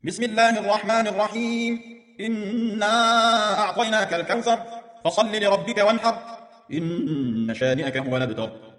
بسم الله الرحمن الرحيم. إنا أعطيناك الكوثر فصل لربك وانحر إن شانئك هو الأبتر.